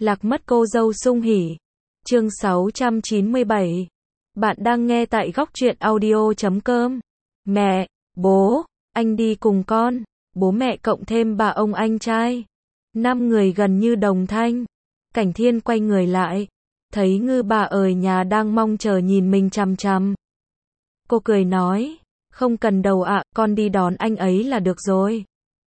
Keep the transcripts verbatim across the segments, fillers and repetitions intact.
Lạc mất cô dâu sung hỉ. Chương sáu trăm chín mươi bảy. Bạn đang nghe tại góc truyện audio chấm com. Mẹ, bố, anh đi cùng con. Bố mẹ cộng thêm bà ông anh trai. Năm người gần như đồng thanh. Cảnh Thiên quay người lại. Thấy Ngư bà ở nhà đang mong chờ nhìn mình chằm chằm. Cô cười nói. Không cần đâu ạ, con đi đón anh ấy là được rồi.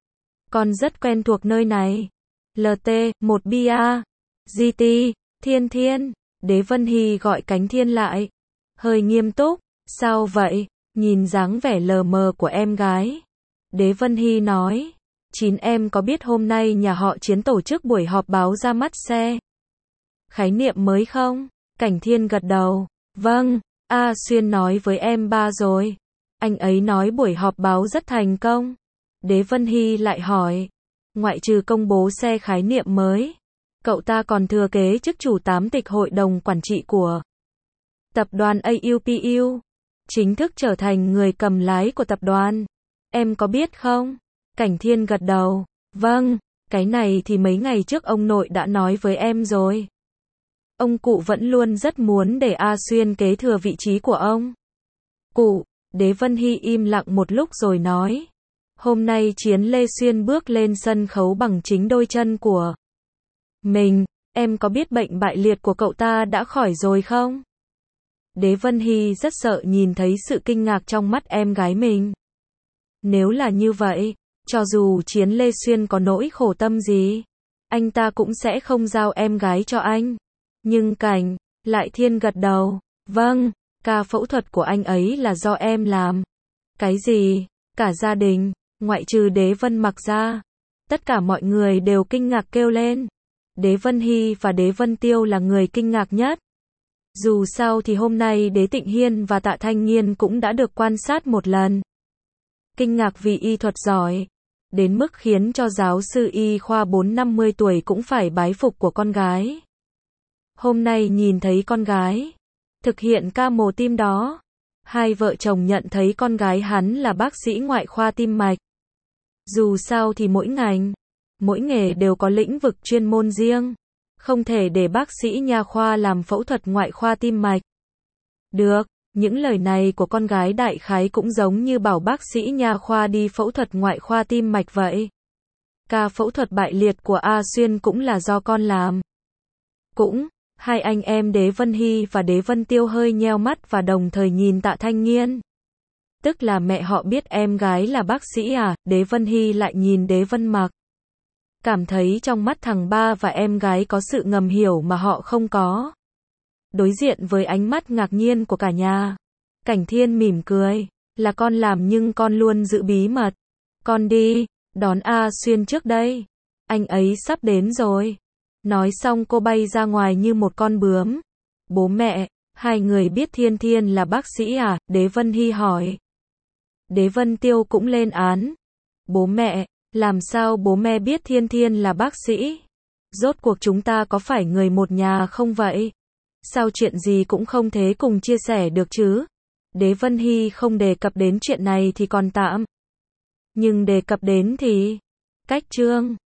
Con rất quen thuộc nơi này. lờ tê, một bia. giê tê, Thiên Thiên. Đế Vân Hy gọi Cánh Thiên lại. Hơi nghiêm túc. Sao vậy? Nhìn dáng vẻ lờ mờ của em gái. Đế Vân Hy nói. Chín em có biết hôm nay nhà họ Chiến tổ chức buổi họp báo ra mắt xe khái niệm mới không? Cảnh Thiên gật đầu. Vâng, A Xuyên nói với em ba rồi. Anh ấy nói buổi họp báo rất thành công. Đế Vân Hy lại hỏi. Ngoại trừ công bố xe khái niệm mới, cậu ta còn thừa kế chức chủ tám tịch hội đồng quản trị của tập đoàn a u pê u. Chính thức trở thành người cầm lái của tập đoàn. Em có biết không? Cảnh Thiên gật đầu. Vâng, cái này thì mấy ngày trước ông nội đã nói với em rồi. Ông cụ vẫn luôn rất muốn để A Xuyên kế thừa vị trí của ông cụ. Đế Vân Hy im lặng một lúc rồi nói. Hôm nay Chiến Lê Xuyên bước lên sân khấu bằng chính đôi chân của mình. Em có biết bệnh bại liệt của cậu ta đã khỏi rồi không? Đế Vân Hy rất sợ nhìn thấy sự kinh ngạc trong mắt em gái mình. Nếu là như vậy, cho dù Chiến Lê Xuyên có nỗi khổ tâm gì, anh ta cũng sẽ không giao em gái cho anh. Nhưng Cảnh lại Thiên gật đầu. Vâng, ca phẫu thuật của anh ấy là do em làm. Cái gì? Cả gia đình, ngoại trừ Đế Vân Mặc ra, tất cả mọi người đều kinh ngạc kêu lên. Đế Vân Hy và Đế Vân Tiêu là người kinh ngạc nhất. Dù sao thì hôm nay Đế Tịnh Hiên và Tạ Thanh Nghiên cũng đã được quan sát một lần. Kinh ngạc vì y thuật giỏi, đến mức khiến cho giáo sư y khoa bốn năm mươi tuổi cũng phải bái phục của con gái. Hôm nay nhìn thấy con gái thực hiện ca mổ tim đó, hai vợ chồng nhận thấy con gái hắn là bác sĩ ngoại khoa tim mạch. Dù sao thì mỗi ngành, mỗi nghề đều có lĩnh vực chuyên môn riêng. Không thể để bác sĩ nha khoa làm phẫu thuật ngoại khoa tim mạch được. Những lời này của con gái đại khái cũng giống như bảo bác sĩ nha khoa đi phẫu thuật ngoại khoa tim mạch vậy. Ca phẫu thuật bại liệt của A Xuyên cũng là do con làm. Cũng, hai anh em Đế Vân Hy và Đế Vân Tiêu hơi nheo mắt và đồng thời nhìn Tạ Thanh Nghiên. Tức là mẹ họ biết em gái là bác sĩ à? Đế Vân Hy lại nhìn Đế Vân Mặc. Cảm thấy trong mắt thằng ba và em gái có sự ngầm hiểu mà họ không có. Đối diện với ánh mắt ngạc nhiên của cả nhà, Cảnh Thiên mỉm cười. Là con làm nhưng con luôn giữ bí mật. Con đi, đón A Xuyên trước đây. Anh ấy sắp đến rồi. Nói xong cô bay ra ngoài như một con bướm. Bố mẹ, hai người biết Thiên Thiên là bác sĩ à? Đế Vân Hy hỏi. Đế Vân Tiêu cũng lên án. Bố mẹ, làm sao bố mẹ biết Thiên Thiên là bác sĩ? Rốt cuộc chúng ta có phải người một nhà không vậy? Sao chuyện gì cũng không thể cùng chia sẻ được chứ? Đế Vân Hy không đề cập đến chuyện này thì còn tạm. Nhưng đề cập đến thì cách chương